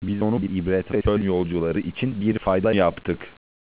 Biz onu bir ibret ve çöl yolcuları için bir fayda yaptık.